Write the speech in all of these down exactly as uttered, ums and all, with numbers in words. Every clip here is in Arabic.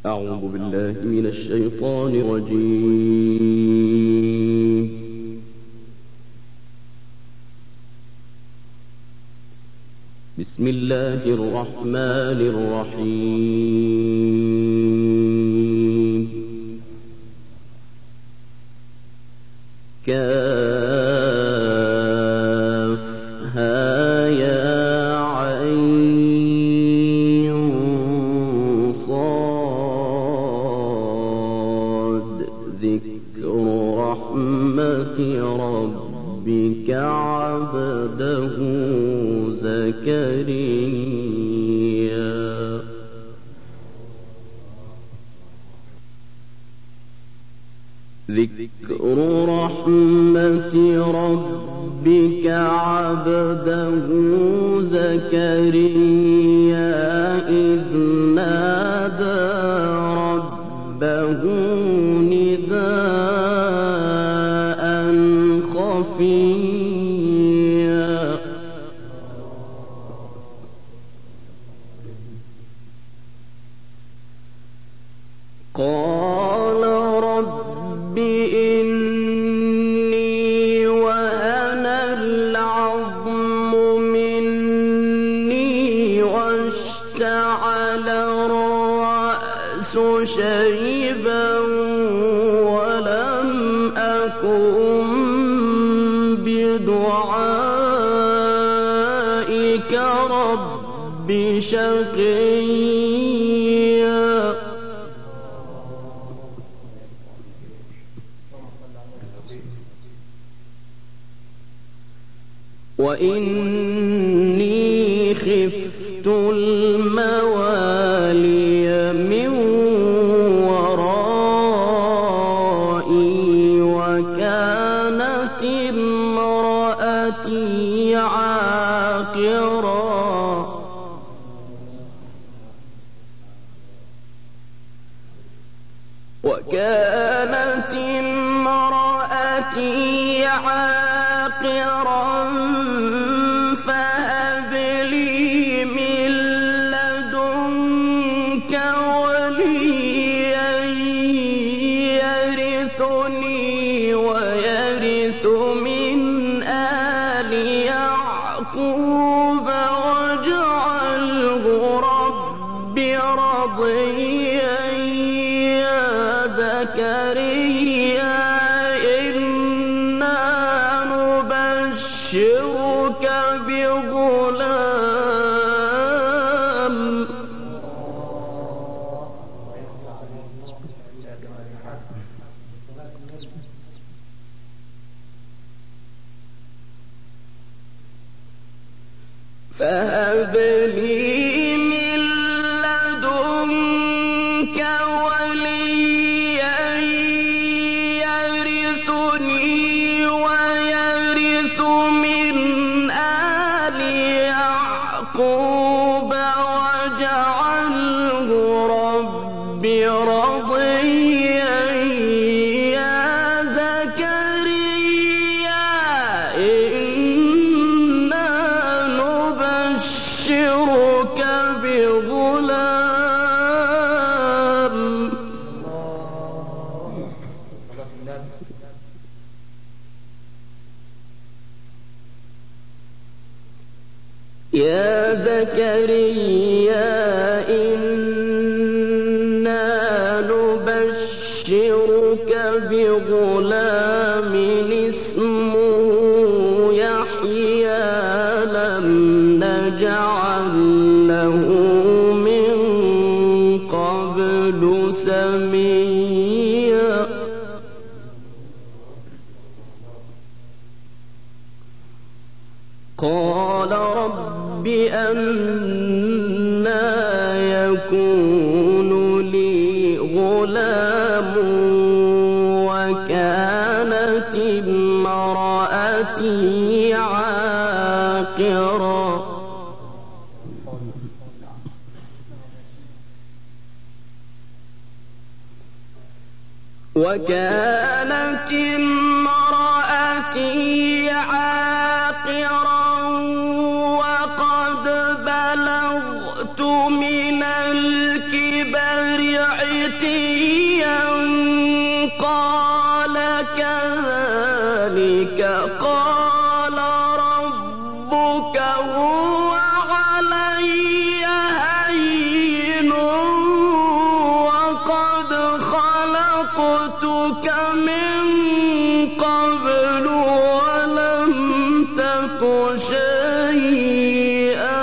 أعوذ بالله من الشيطان الرجيم. بسم الله الرحمن الرحيم. كافها يا عين صاد ذكر رحمة ربك عبده زكريا. ذكر رحمة ربك عبده زكريا إذ نادى ربه نداء خفيا. قال رب إني وهن العظم مني واشتعل الرأس شيبا ولم أكن بدعائك رب شقيا. وإني خفت الموالي من ورائي وكانت امرأتي عاقرا وكانت امرأتي عاقرا فهب لي من لدنك وليا يرثني ويرث من آل يعقوب واجعله رب رضيا يا زكريا إنا نبشرك بغلام فهب لي من لدنك وليا يرثني ويرث من آل يعقوب واجعله رب رضيا يا زكريا إنا نبشرك بغلام. يا زكريا إنا نبشرك بغلام اسمه يحيى لم نجعل له من قبل سميا. قال رب أنى يكون لي غلام وكانت امرأتي عاقرا وكانت امرأتي عاقرا وقد بلغت من الكبر عتيا قال كذلك قال ربك هو علي هين وقد خلقتك من قبل ولم تك شيئا.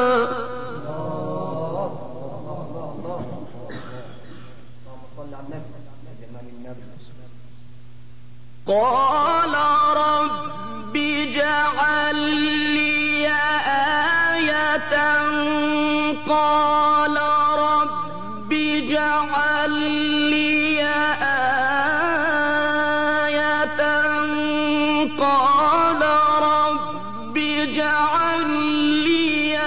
قال رب اجعل لي آية قال رب اجعل لي آية قال رب اجعل لي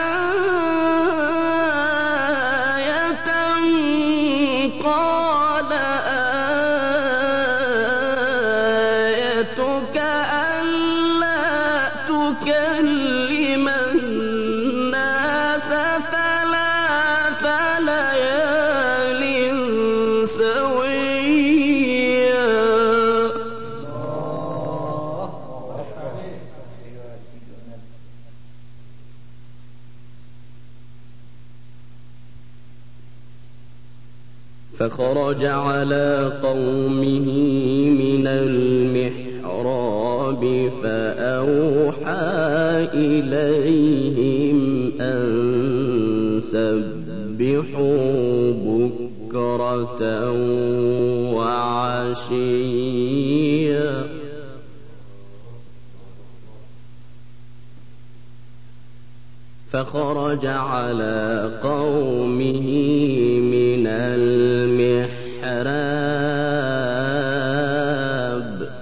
آية قال آيتك ألا تكلم الناس ثلاث ليال سويا. فخرج على قومه من المحراب فأوحى إليهم أن سبحوا بكرة وعشيا. فخرج على قومه من المحراب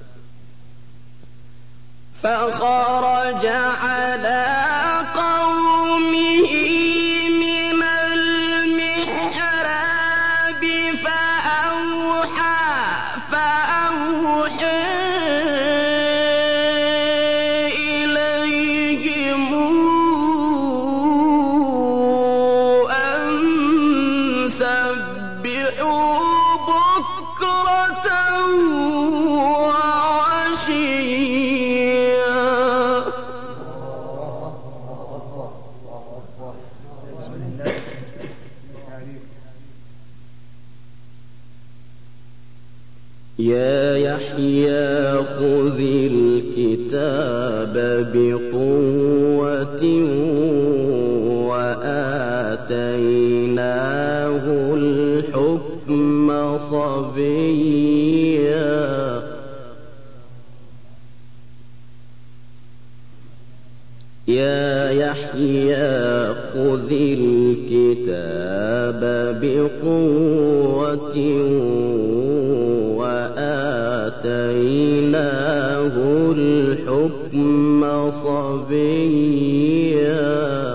فخرج على قومه من المحراب فأوحى فأوحى إليهم أن سبحوا بكرة وعشيا. يا يحيى خذ الكتاب بقوة وآتيناه الحكم صبيا. يا يحيى خذ الكتاب بقوة وآتيناه الحكم صبيا.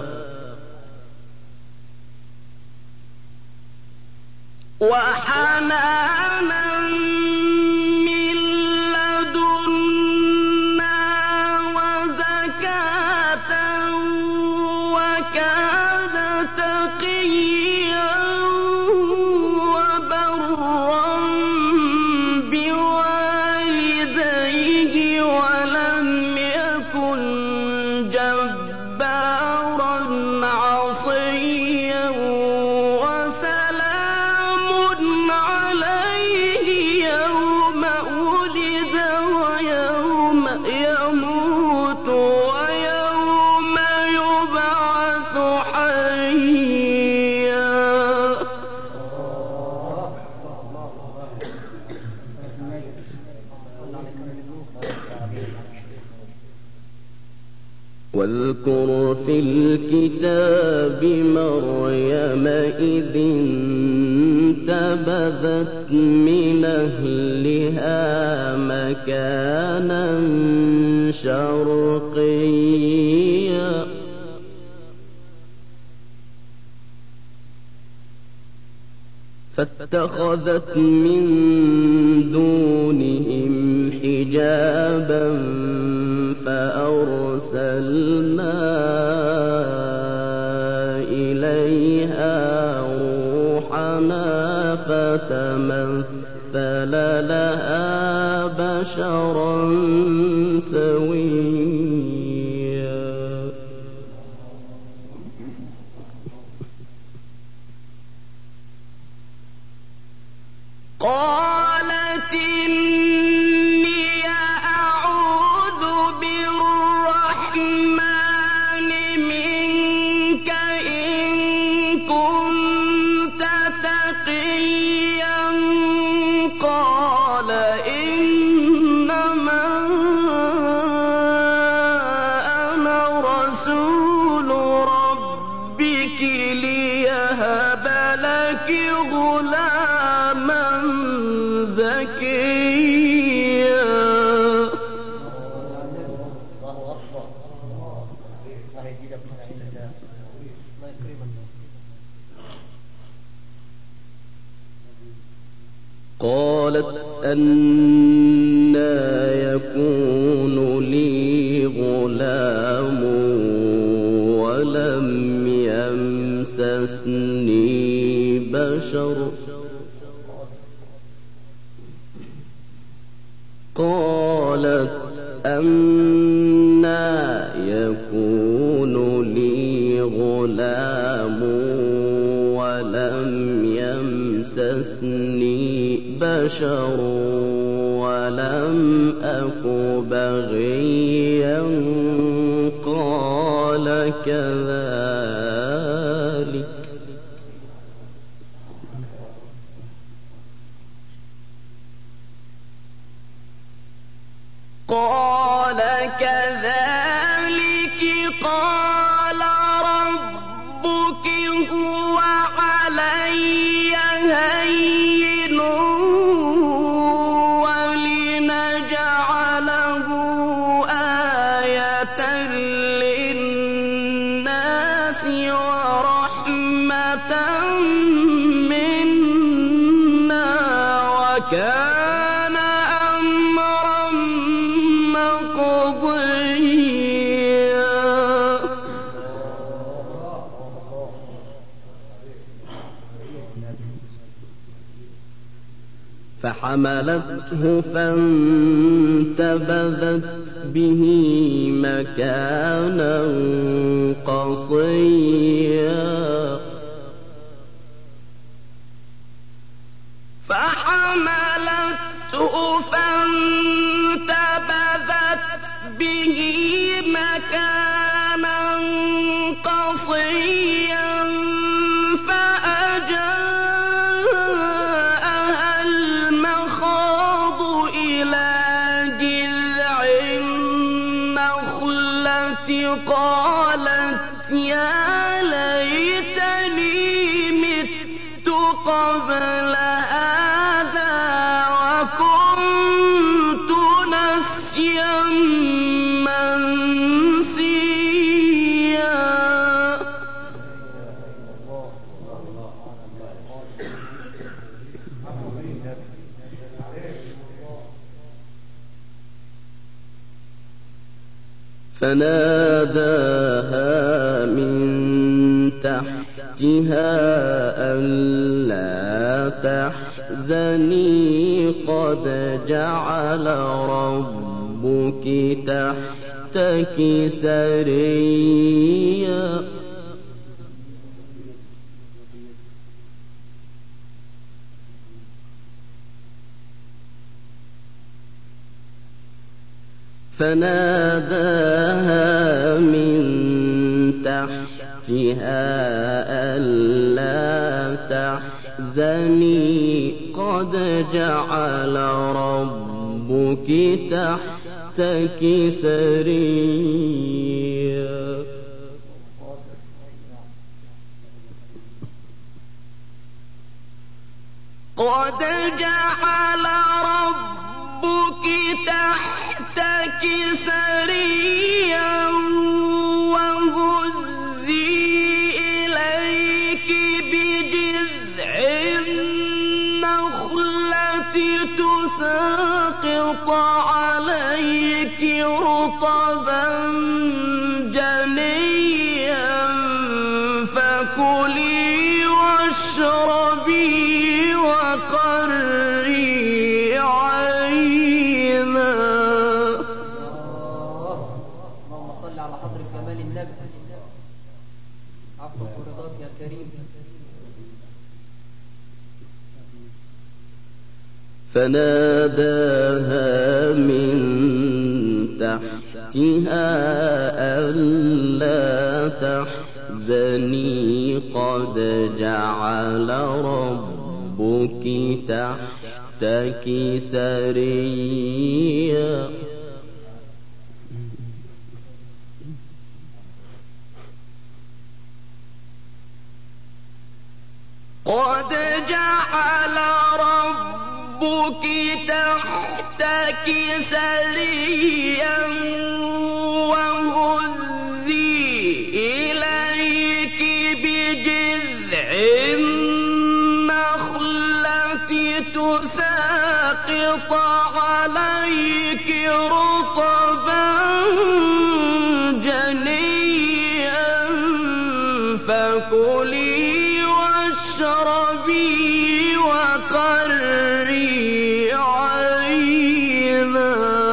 وحنانا من لدنا وزكاة وكان تقيا وبرا بوالديه ولم يكن جبارا عصيا. وسلام عليه يوم ولد ويوم يموت ويوم يبعث حيا. واذكر في الكتاب مريم إذ انتبذت من أهلها مكانا شرقيا. فاتخذت من دونهم حجابا فأرسلنا إليها روحنا فتمثل لها بشرا سويا قالت إني أعوذ بالرحمن منك إن كنت تقيا قال إنما أنا رسول ربك ليهب لك غلاما زكيا قالت أنى يكون لي غلام ولم يمسسني بشر قالت أنى يكون لي غلام ولم يمسسني بشر ولم أك بغيا قال كذلك قال كذلك قال ربك هو علي هين ولنجعله آية للناس ورحمة منا وكان أمرا مقضيا فحملته فانتبذت به مكانا قصيا فحملته فانتبذت به مكانا قصيا فأجاءها المخاض إلى جذع النخلة قالت يا ليتني مت قبل هذا وكنت نسيا منسيا فناداها من تحتها ألا تحزني قد جعل ربك تحتك سريا فناداها من تحتها ألا تحزني قد جعل ربك تحتك سريا قد جعل ربك تحتك سريا وهزي إليك بجذع النخلة تساقط عليك رطبا جنيا فكلي واشربي فناداها من تحتها ألا تحزني قد جعل ربك تحتك سريا قد جعل ربك تحتك سريا وهزي إليك بجذع النخلة تساقط عليك رطبا جنيا فكلي واشربي وقري عينا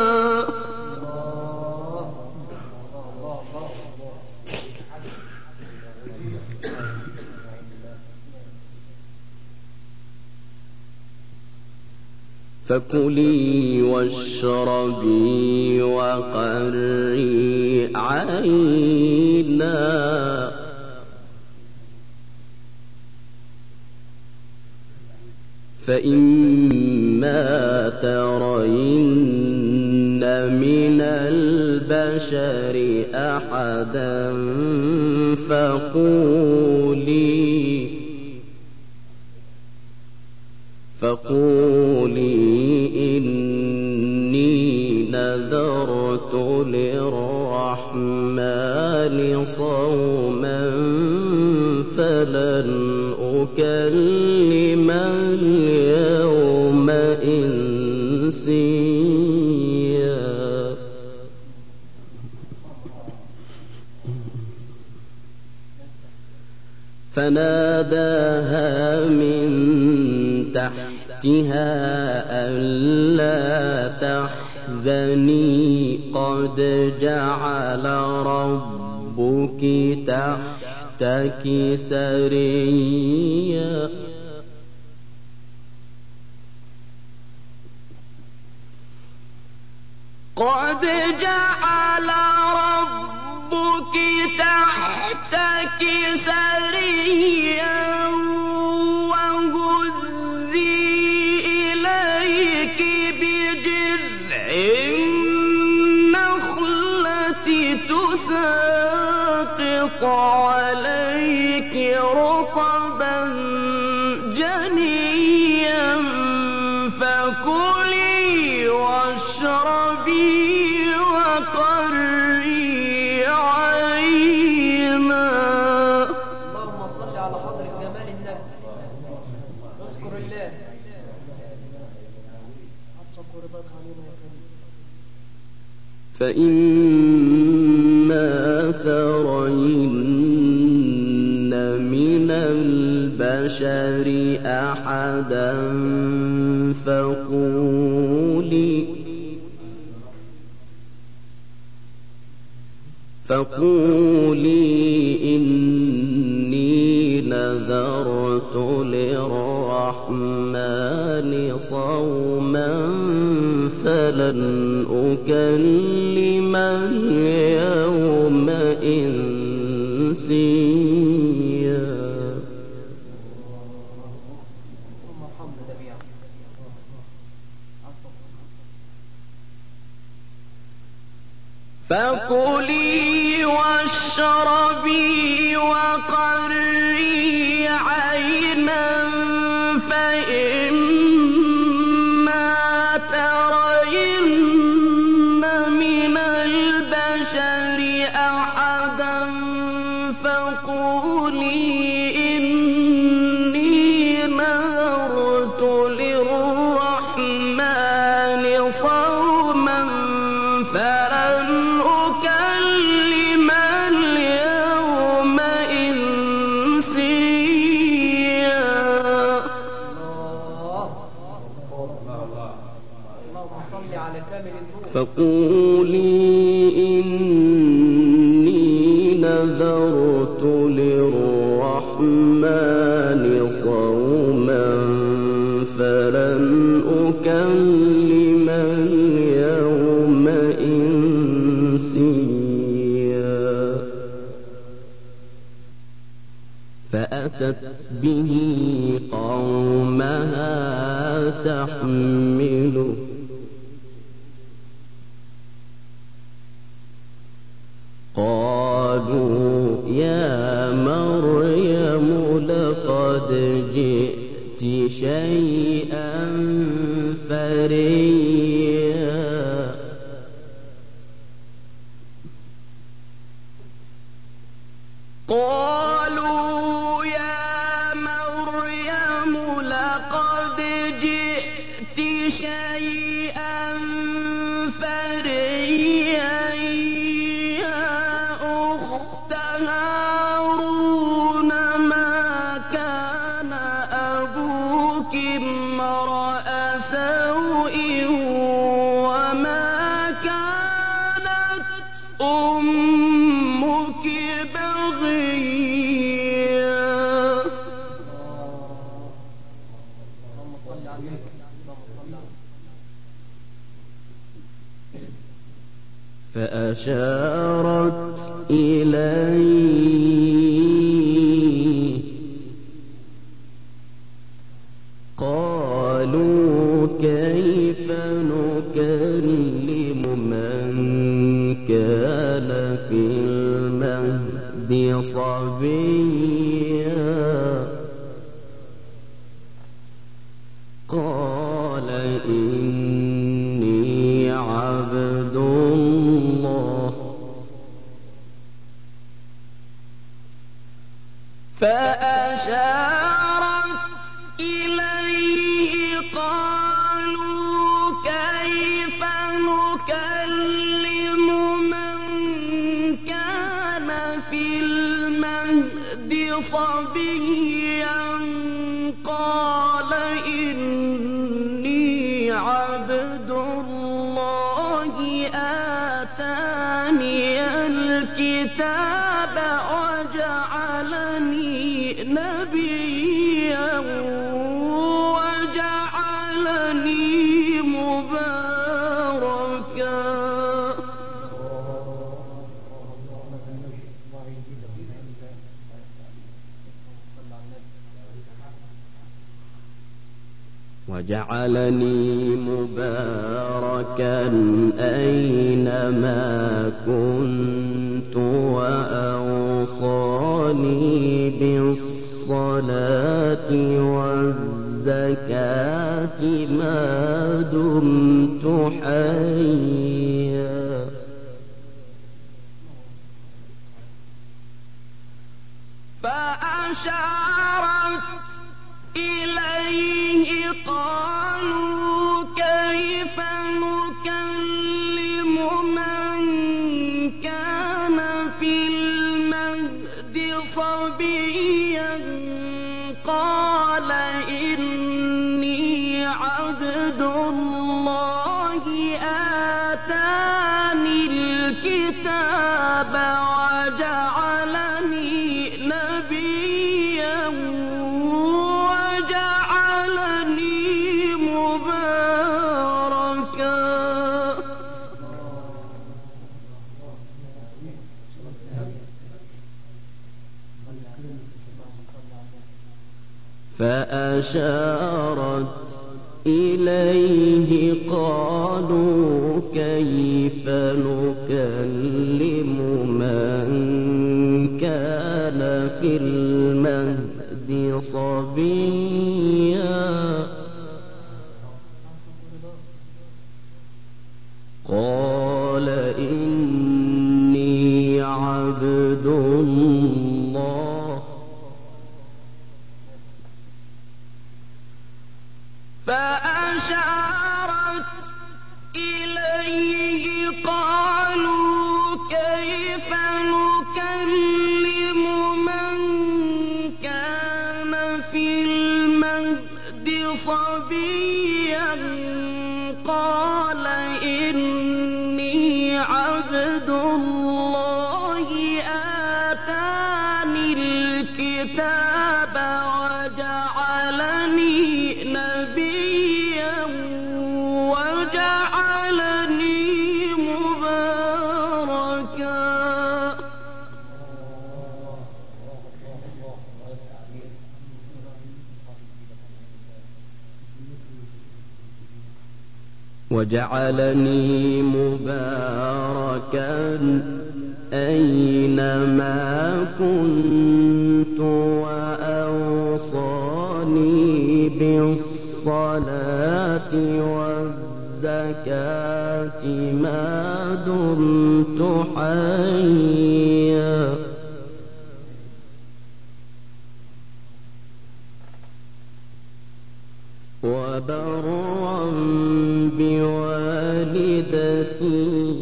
فكلي واشربي وقري عينا فإما ترين من البشر أحدا فقولي فقولي إني نذرت للرحمن صوما فلن أكلم اليوم إنسيا فناداها من تحتها ألا تحزني قد جعل ربك تحتك سريا قد جعل ربك تحتك سريا وهزي إليك بجذع النخلة تساقط عليك رطبا جنيا فكلي واشربي وقري عينا. اللهم صل على حضرة جمال النبي. اذكر الله عطشك ورضاك علينا يا كريم. فإما ترين من البشر أحدا فقولي فقولي إني نذرت للرحمن صوما فلن أكلم اليوم إنسيا. فكلي واشربي وقري عينا فإما ترين من البشر أحدا فقولي إني نذرت للرحمن صوما فلن أكلم اليوم إنسيا. فقولي إني نذرت للرحمن صوما فلن نكلم اليوم إنسيا فأتت به قومها تحمله قالوا يا مريم لقد جئت شيئا فريا قالوا يا مريم لقد جئت شيئا فريا يا أخت هارون ما كان أبوك امرأ سوء وما كانت أمك بغيا. اللهم صل عليك اللهم صل عليك. فأشارت إليه قالوا كيف نكلم من كان في المهد صبيا قال إني عبد الله فأشارت إليه قالوا كيف نكلم من كان في المهد صبيا قال إني عبد الله آتاني الكتاب وجعلني نبيا وجعلني مباركا. وجعلني مباركا أينما كنت وأوصاني بالصلاة والزكاة ما دمت حيا فأشارت إليه قالوا كيف نكلم من كان في المهد صبيا قال إني عبد الله آتاني الكتاب وجعلني نبيا وجعلني مباركا. فأشارت إليه قالوا كيف نكلم من كان في المهد صبيا قال إني عبد الله فأشارت إليه قالوا كيف نكلم من كان في المهد صبيا قال إني عبد الله آتاني الكتاب وجعلني نبيا وجعلني مباركا أينما كنت وأوصاني بالصلاة والزكاة ما دمت حيا وبرا بوالدتي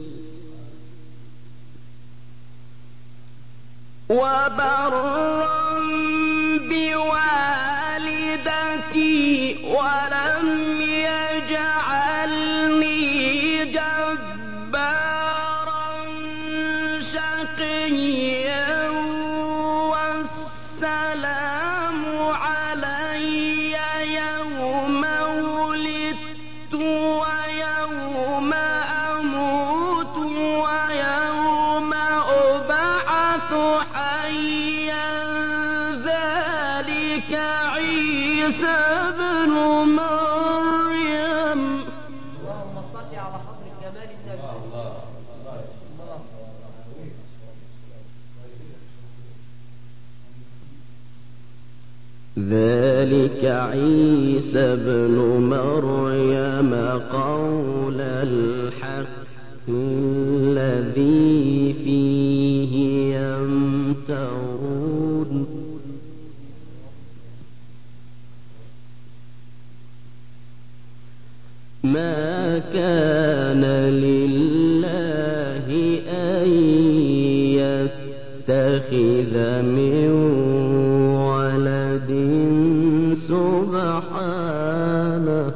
وبرا بوالدتي ولم يجعلني جبارا شقيا والسلام علي يوم ولدت ويوم أموت ويوم أبعث حيا ذلك عيسى ابن مريم. اللهم صل على حضرة جمال النبي. ذلك عيسى ابن مريم قول الحق الذي فيه يمترون ما كان لله أن يتخذ من ولد سبحانه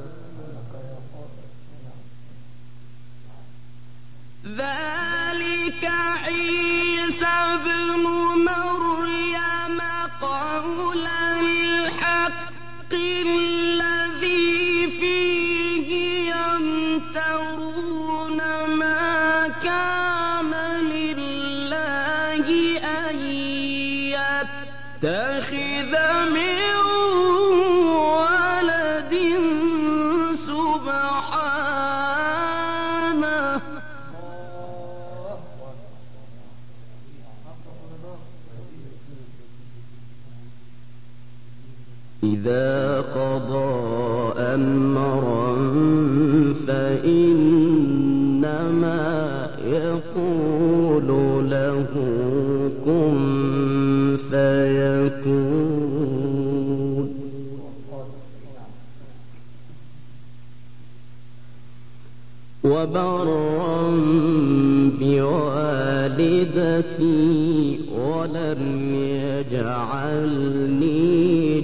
ذلك عيسى ابن مريم قول الحق الذي فيه يمترون ما كان لله أن يتخذ من ولد سبحانه إذا قضى أمرا فإنما يقول له كن فيكون وبرا بوالدتي ولم يجعلني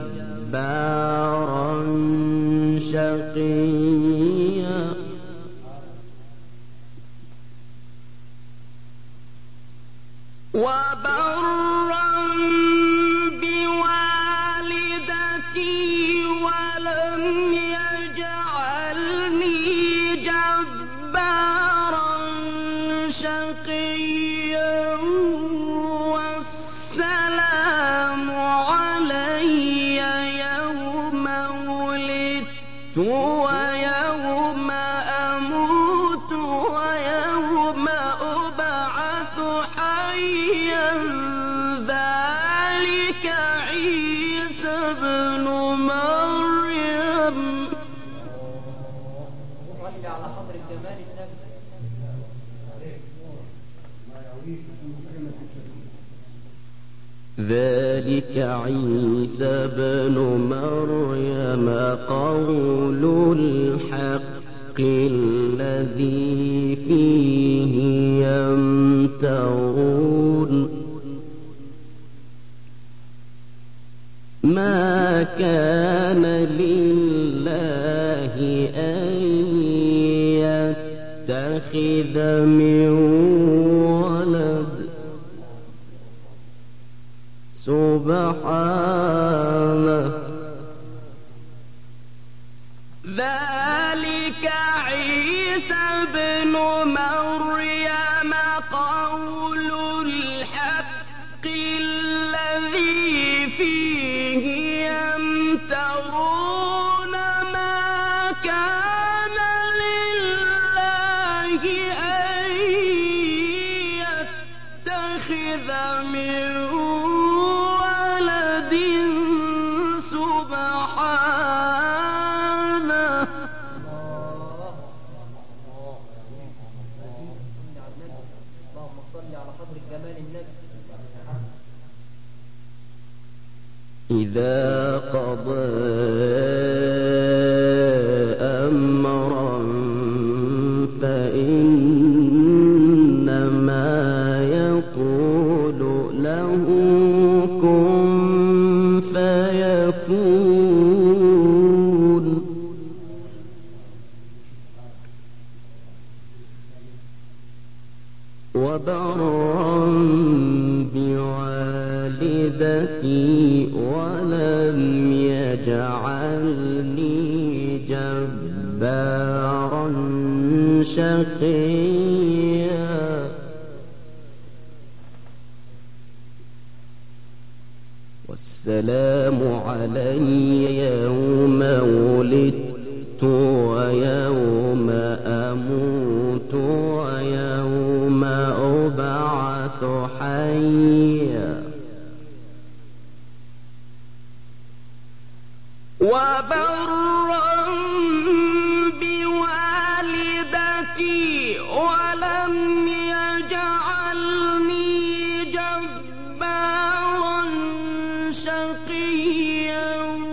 جبارا شقيا وبرا بوالدتي ولم يجعلني جبارا شقيا والسلام علي يوم ولدت ويوم أموت ويوم أبعث حيا ذلك عيسى ابن مريم. صل على حضرة جمال النبي. ذلك عيسى ابن مريم قول الحق الذي فيه يمترون ما كان لله أن يتخذ من ولد سبحانه ذلك عيسى ابن مريم قول الحق الذي فيه يمترون ما كان يجعلني جبارا شقيا والسلام علي يوم ولدت ويوم أموت ويوم أبعث حيا وبرا بوالدتي ولم يجعلني جبارا شقيا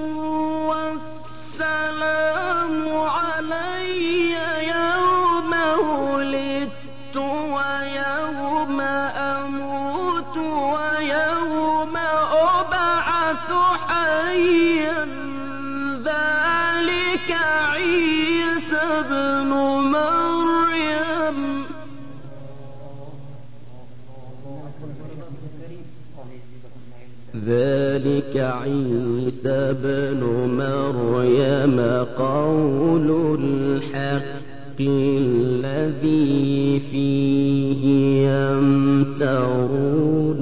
والسلام علي يوم ولدت ويوم أموت ويوم أبعث حيا ذلك عيسى ابن مريم ذلك عيسى ابن مريم قول الحق الذي فيه يمترون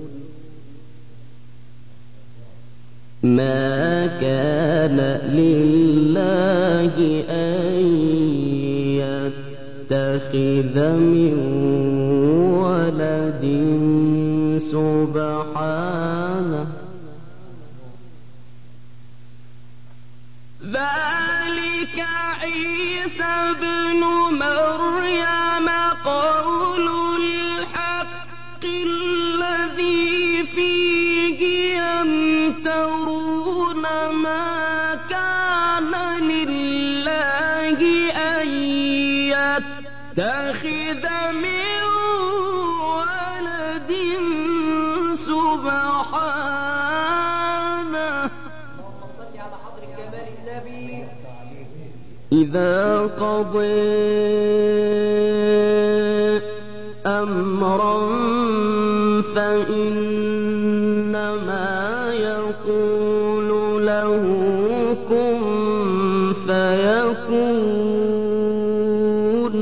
ما كان لله أن يتخذ من ولد سبحانه ذلك عيسى ابن مريم قول الحق الذي فيه يمترون ما كان لله أن يتخذ من ولد سبحانه إذا قضى أمرا فإنما يقول له كن فيكون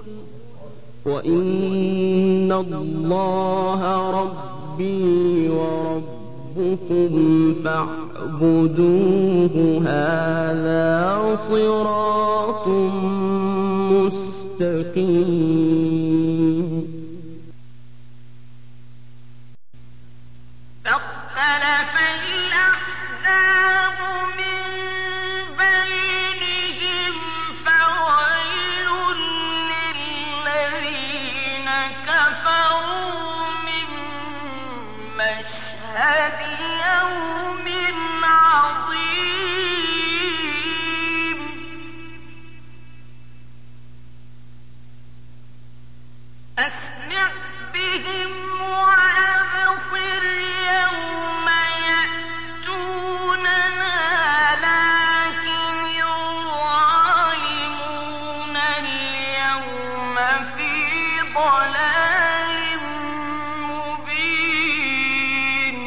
وإن الله ربي وربكم فاعبدوه هذا صراط مستقيم فاختلف الأحزاب من بينهم فويل للذين كفروا من مشهد يوم عظيم أسمع بهم وأبصر يوم يأتوننا لكن الظالمون اليوم في ضلال مبين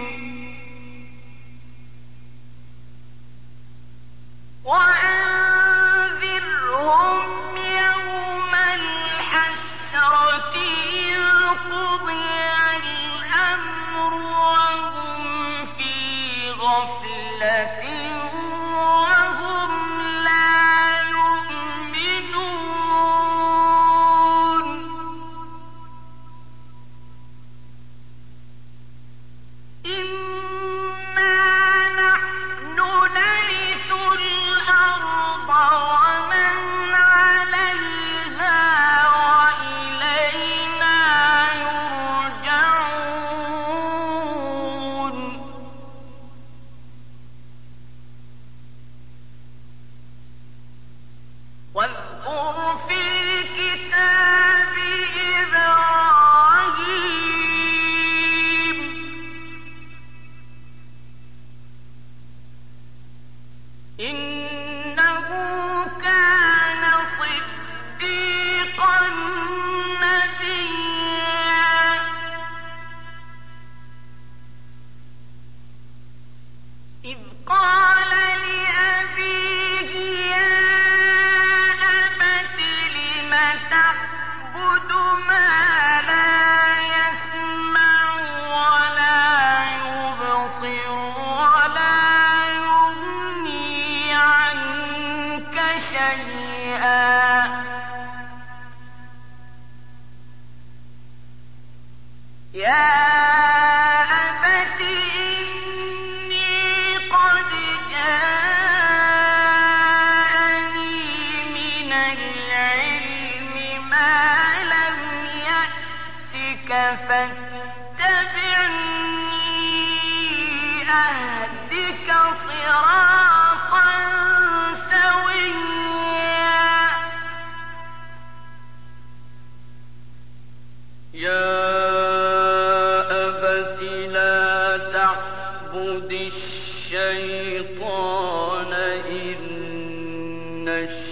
وأنذرهم يوم الحسرة إذ قضي الأمر وهم في غفلة وهم لا يؤمنون إنا نحن نرث الأرض ومن عليها وإلينا يرجعون واذكر في الكتاب إبراهيم إنه كان صديقا نبيا إذ قال لأبيه شيئا يا أبت إني قد جاءني من العلم ما لم يأتك فاتبعني أهدك صراطا سويا يا أبت لا تعبد الشيطان إن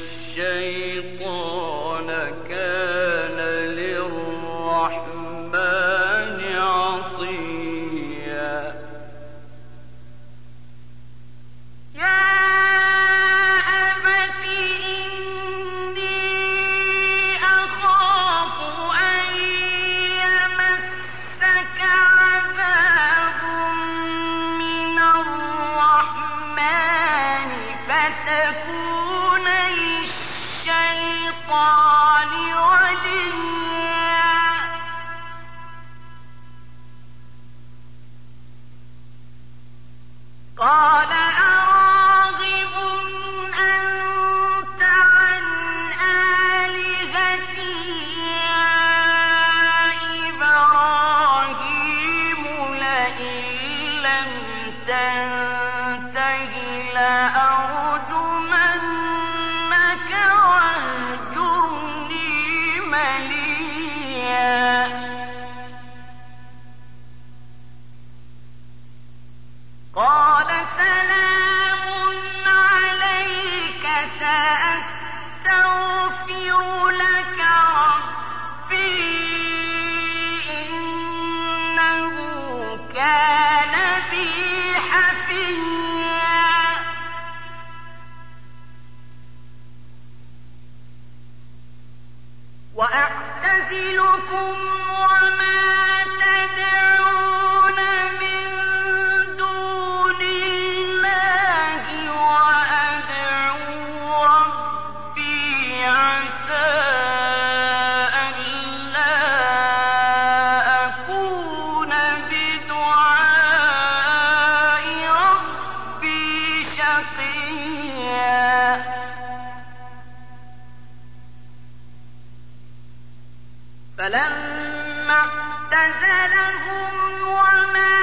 الشيطان كان للرحمن عصيا يا أبت إني أخاف أن يمسك عذاب من الرحمن فتكون للشيطان وليا قال أراغب أنت عن آلهتي يا إبراهيم لئن لم تنته لأرجمنك واهجرني مليا قال سلام عليك سأستغفر لك ربي إنه كان بي حفيا وأعتزلكم وما تدعون من دون الله وأدعو ربي عسى ألا أكون بدعاء ربي شقيا فلما اعتزلهم وما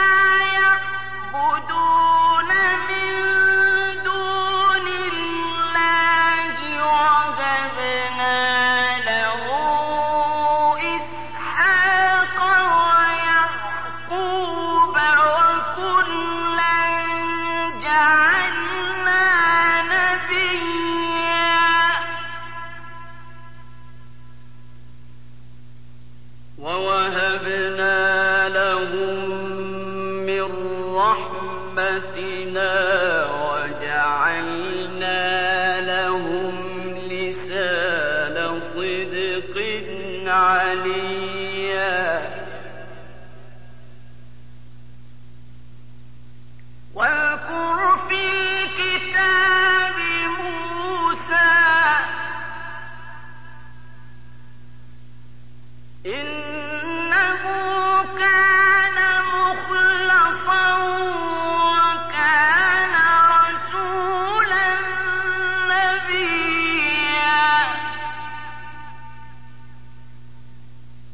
يعبدون من دون الله وهبنا له إسحاق ويعقوب وكلا جعلنا نبيا ووهبنا لهم من رحمتنا وجعلنا لهم لسان صدق عليا واذكر في كتاب موسى إنه كان مخلصا وكان رسولا نبيا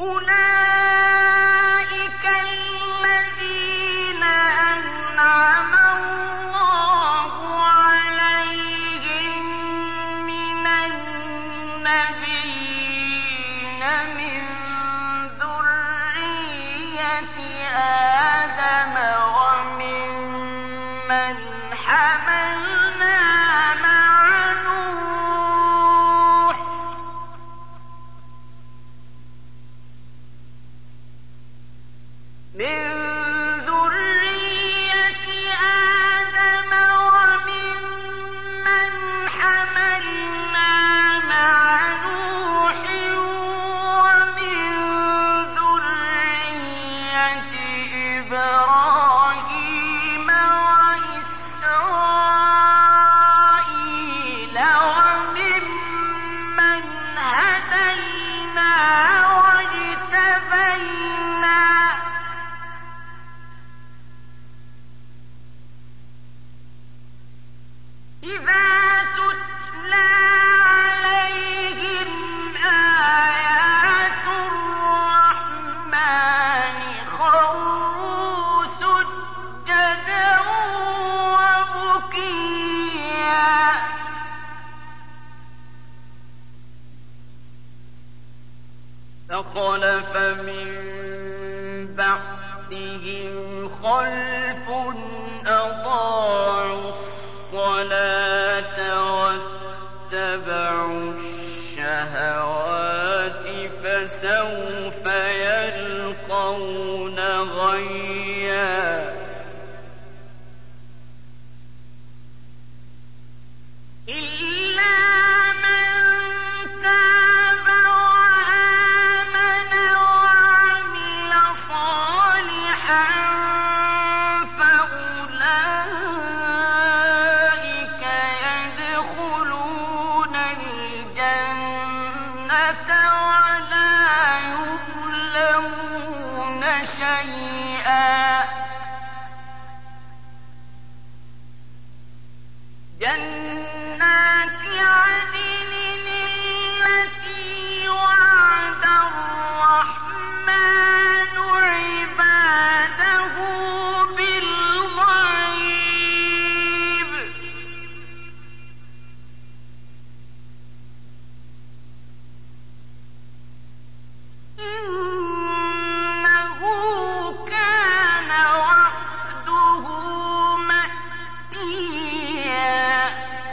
أولئك الذين أنعم الله عليهم من النبيين من ذرية آدم وممن حملنا مع نوح من ذرية آدم وممن حملنا مع نوح ومن ذرية إبراهيم وإسرائيل وممن هدينا واجتبينا إذا تتلى عليهم آيات الرحمن خروا سجدا وبكيا فخلف من بعدهم خلف أضاعوا الصلاة واتبعوا الشهوات فسوف يلقون غيا إلا من تاب وآمن وعمل صالحا فأولئك يدخلون الجنة ولا يظلمون شيئا جنات عدن التي وعد الرحمن عباده بالغيب إنه كان وعده مأتيا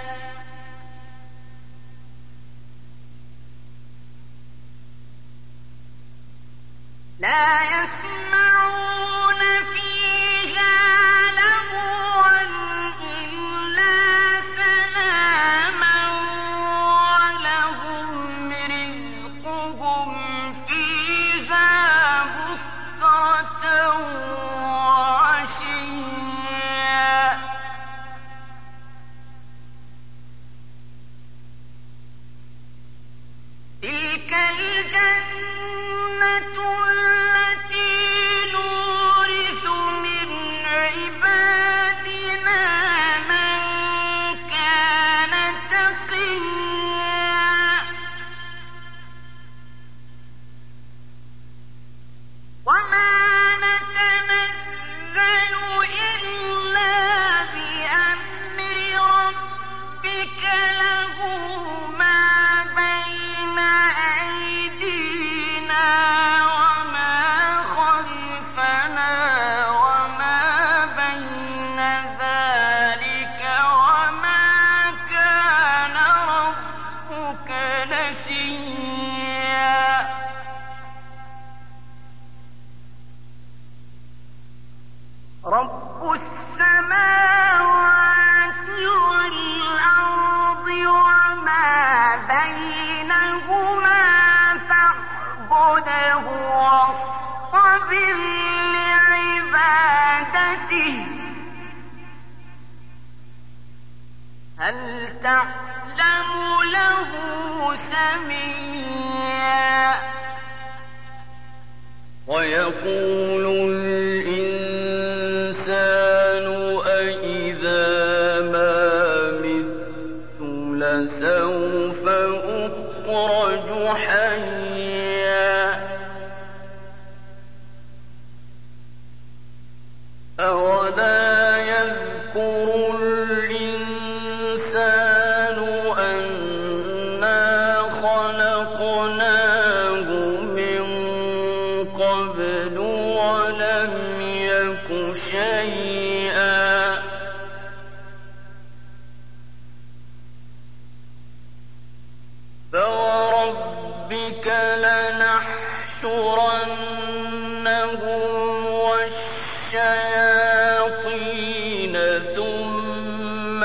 لا يسمعون فيها لغوا إلا سلاما ولهم رزقهم فيها بكرة وعشيا تلك الجنة التي نورث من عبادنا من كان تقيا وما نتنزل إلا بأمر ربك له ما بين أيدينا وما خلفنا وما بين ذلك وما كان ربك نسيا رب السماوات والأرض وما بينهما فاعبده واصطبر لعبادته هل تعلم له سميا ويقول الإنسان أإذا ما مت لسوف أخرج حيا والشياطين ثم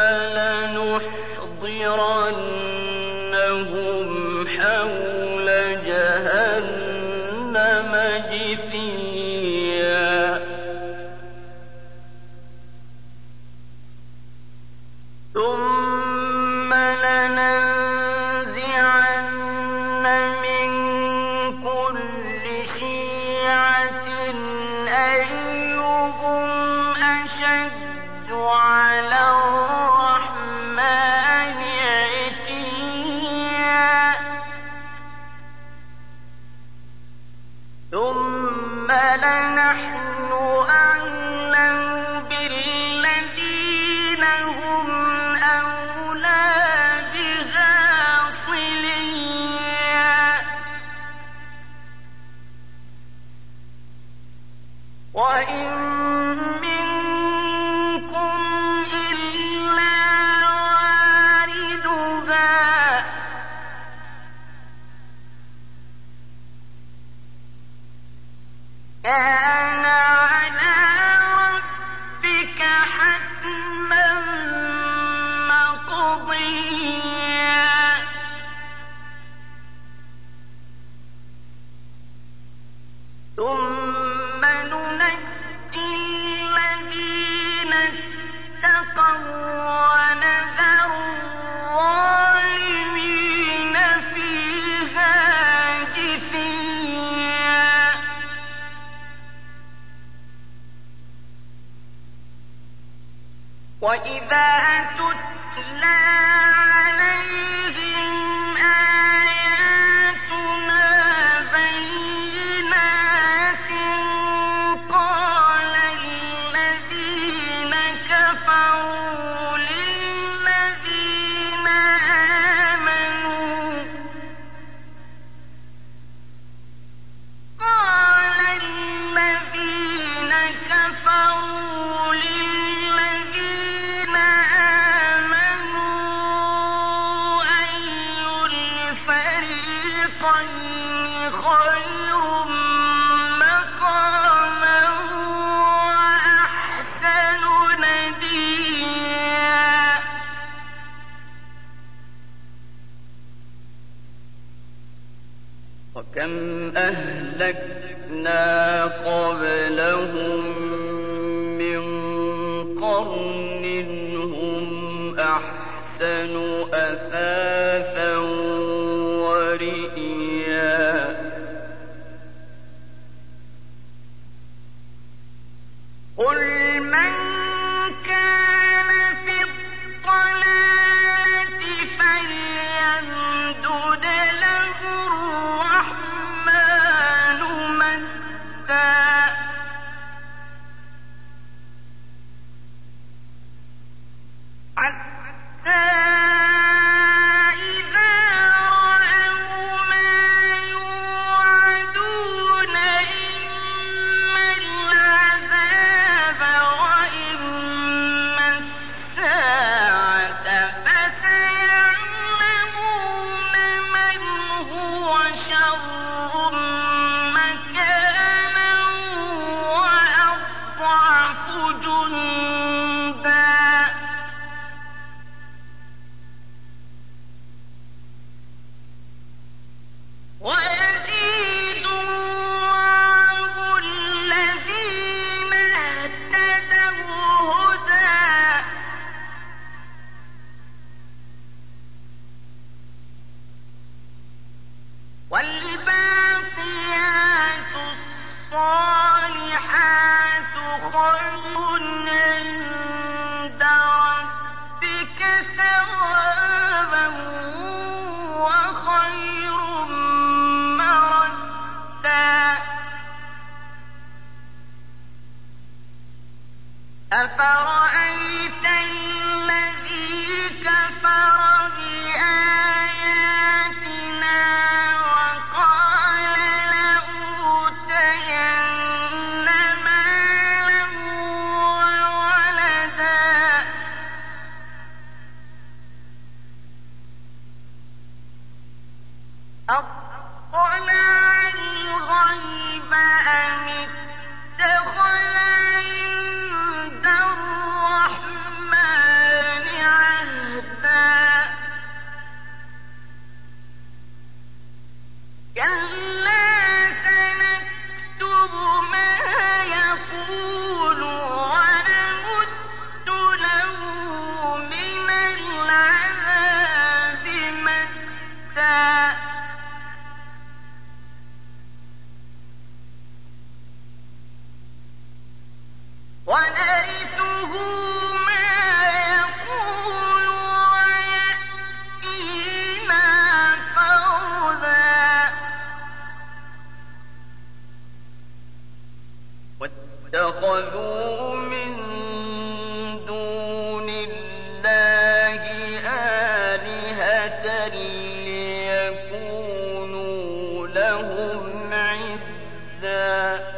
لنحضرنهم حول جهنم جثيا ثم لننزعن من كل شيعة أيهم أشد على الرحمن عتيا ثم لنحن أعلم بالذين هم أولى بها صليا وإن منكم إلا واردها كان على ربك حتما مقضيا ثم ننجي الذين اتقوا ونذر الظالمين فيها جثيا وإذا تتلى عليهم آياتنا بينات قال الذين كفروا للذين آمنوا قال الذين كفروا للذين آمنوا أي الفريقين خير مقاما وأحسن نديا وكم أهلكنا قبلهم من قرن هم أحسن أثاثا ورئيا قل من كان في الضلالة فليمدد له الرحمن مدا حتى إذا رأوا ما يوعدون إما العذاب وإما الساعة فسيعلمون من هو شر مكانا وأضعف جندا ويزيد الله الذين اهتدوا هدى والباقيات الصالحات خير عند ربك ثوابا وخير مردا أفرأيت الذي كفر بآياتنا وقال لأوتين مالا وولدا أطلع الغيب ونرثه ما يقول ويأتينا فردا واتخذوا من دون الله آلهة ليكونوا لهم عزا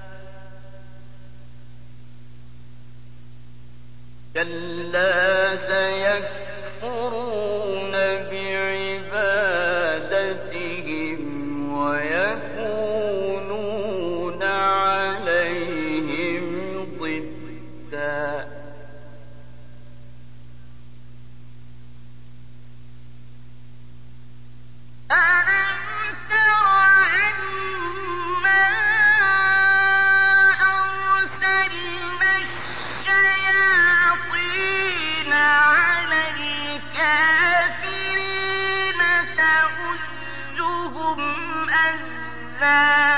كلا سيكفرون بعبادتهم ويكونون عليهم ضدا ألم تر أنا أرسلنا الشياطين على الكافرين تؤزهم أزا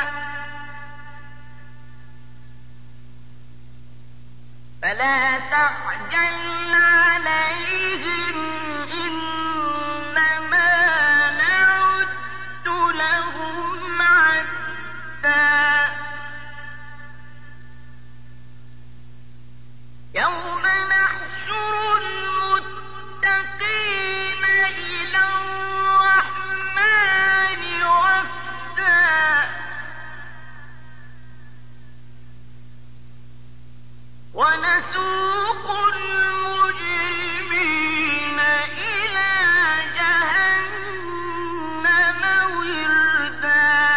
فلا تعجل عليهم إنما نعد لهم عدا يوم نحشر المتقين إلى الرحمن وفدا ونسوق المجرمين إلى جهنم وردا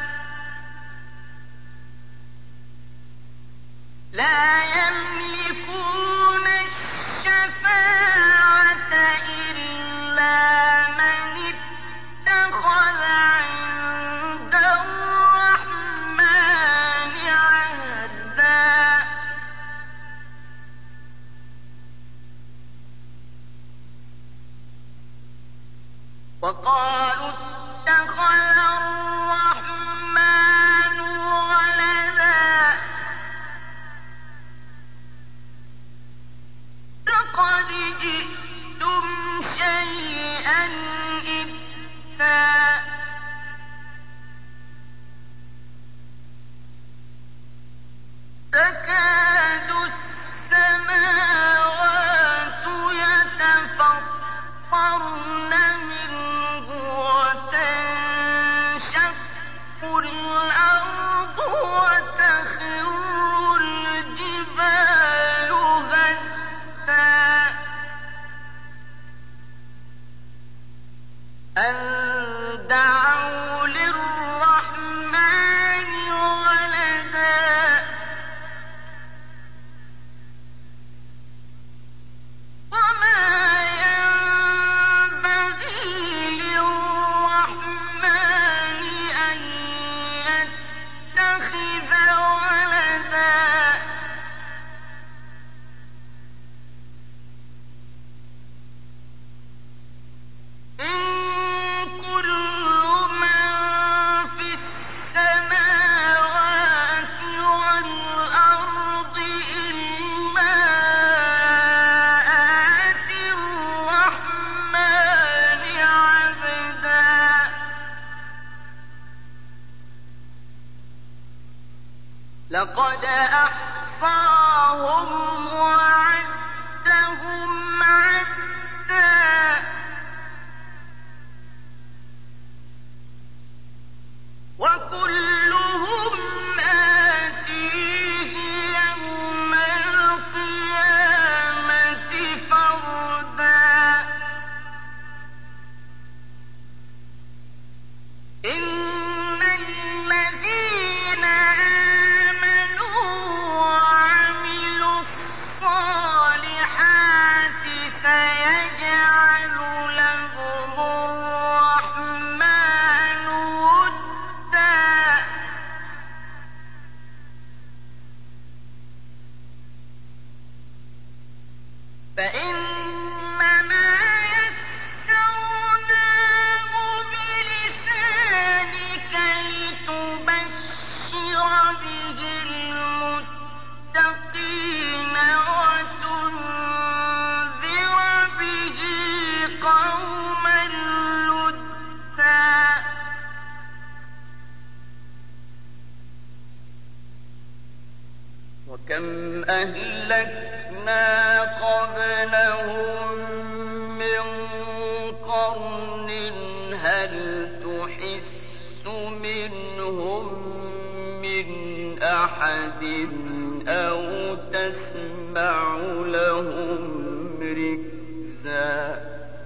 لا يملكون الشفاعة إلا من اتخذ عند الرحمن عهدا وقالوا اتخذ الرحمن ولدا لقد جئتم شيئا إدا تكاد السماوات يتفطرن منه وتنشق الأرض وتخر الجبال هدا أن دعوا للرحمن ولدا وما ينبغي للرحمن أن يتخذ ولدا إن كل من في السماوات والأرض إلا آتي الرحمن عبدا لقد أحصاهم وعدهم عدا وكلهم آتيه يوم القيامة فردا إن الذين آمنوا وعملوا الصالحات سيجعل لهم الرحمن ودا فإنما يسرناه بلسانك لتبشر به المتقين كم أهلكنا قبلهم من قرن هل تحس منهم من أحد أو تسمع لهم ركزا